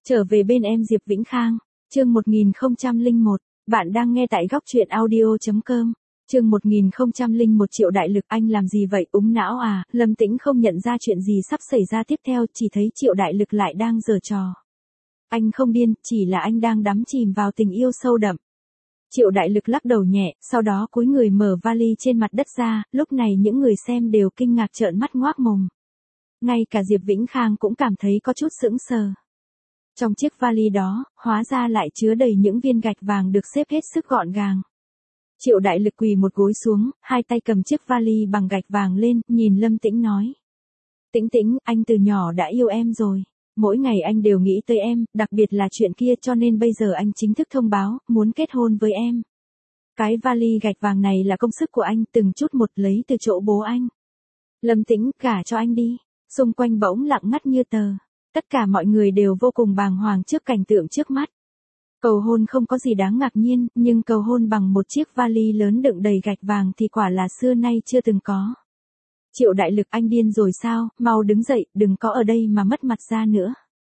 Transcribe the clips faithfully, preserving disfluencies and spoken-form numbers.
Trở về bên em Diệp Vĩnh Khang, chương một nghìn không trăm lẻ một, bạn đang nghe tại góc truyện audio chấm com. Chương một nghìn không trăm lẻ một Triệu Đại Lực, anh làm gì vậy, úng não à? Lâm Tĩnh không nhận ra chuyện gì sắp xảy ra tiếp theo, chỉ thấy Triệu Đại Lực lại đang giở trò. Anh không điên, chỉ là anh đang đắm chìm vào tình yêu sâu đậm. Triệu Đại Lực lắc đầu nhẹ, sau đó cúi người mở vali trên mặt đất ra, lúc này những người xem đều kinh ngạc trợn mắt ngoác mồm. Ngay cả Diệp Vĩnh Khang cũng cảm thấy có chút sững sờ. Trong chiếc vali đó, hóa ra lại chứa đầy những viên gạch vàng được xếp hết sức gọn gàng. Triệu Đại Lực quỳ một gối xuống, hai tay cầm chiếc vali bằng gạch vàng lên, nhìn Lâm Tĩnh nói. Tĩnh Tĩnh, anh từ nhỏ đã yêu em rồi. Mỗi ngày anh đều nghĩ tới em, đặc biệt là chuyện kia, cho nên bây giờ anh chính thức thông báo, muốn kết hôn với em. Cái vali gạch vàng này là công sức của anh, từng chút một lấy từ chỗ bố anh. Lâm Tĩnh, gả cho anh đi. Xung quanh bỗng lặng ngắt như tờ. Tất cả mọi người đều vô cùng bàng hoàng trước cảnh tượng trước mắt. Cầu hôn không có gì đáng ngạc nhiên, nhưng cầu hôn bằng một chiếc vali lớn đựng đầy gạch vàng thì quả là xưa nay chưa từng có. Triệu Đại Lực, anh điên rồi sao, mau đứng dậy, đừng có ở đây mà mất mặt ra nữa.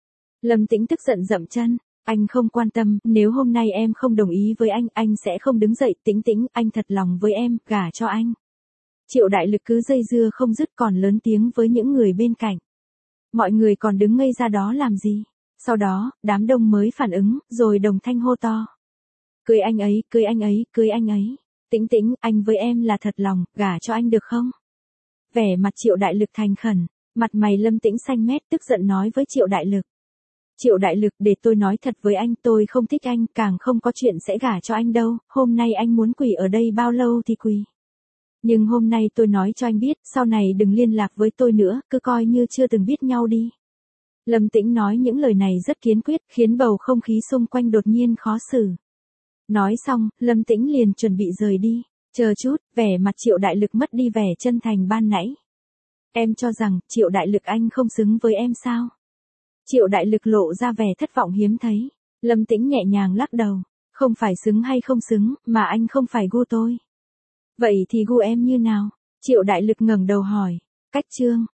Lâm Tĩnh tức giận dậm chân, anh không quan tâm, nếu hôm nay em không đồng ý với anh, anh sẽ không đứng dậy. Tĩnh Tĩnh, anh thật lòng với em, gả cho anh. Triệu Đại Lực cứ dây dưa không dứt, còn lớn tiếng với những người bên cạnh. Mọi người còn đứng ngây ra đó làm gì? Sau đó, đám đông mới phản ứng, rồi đồng thanh hô to. Cưới anh ấy, cưới anh ấy, cưới anh ấy. Tĩnh Tĩnh, anh với em là thật lòng, gả cho anh được không? Vẻ mặt Triệu Đại Lực thành khẩn, mặt mày Lâm Tĩnh xanh mét, tức giận nói với Triệu Đại Lực. Triệu Đại Lực, để tôi nói thật với anh, tôi không thích anh, càng không có chuyện sẽ gả cho anh đâu, hôm nay anh muốn quỳ ở đây bao lâu thì quỳ. Nhưng hôm nay tôi nói cho anh biết, sau này đừng liên lạc với tôi nữa, cứ coi như chưa từng biết nhau đi. Lâm Tĩnh nói những lời này rất kiên quyết, khiến bầu không khí xung quanh đột nhiên khó xử. Nói xong, Lâm Tĩnh liền chuẩn bị rời đi. Chờ chút, vẻ mặt Triệu Đại Lực mất đi vẻ chân thành ban nãy. Em cho rằng, Triệu Đại Lực anh không xứng với em sao? Triệu Đại Lực lộ ra vẻ thất vọng hiếm thấy. Lâm Tĩnh nhẹ nhàng lắc đầu. Không phải xứng hay không xứng, mà anh không phải gu tôi. Vậy thì gu em như nào? Triệu Đại Lực ngẩng đầu hỏi. Cách chương.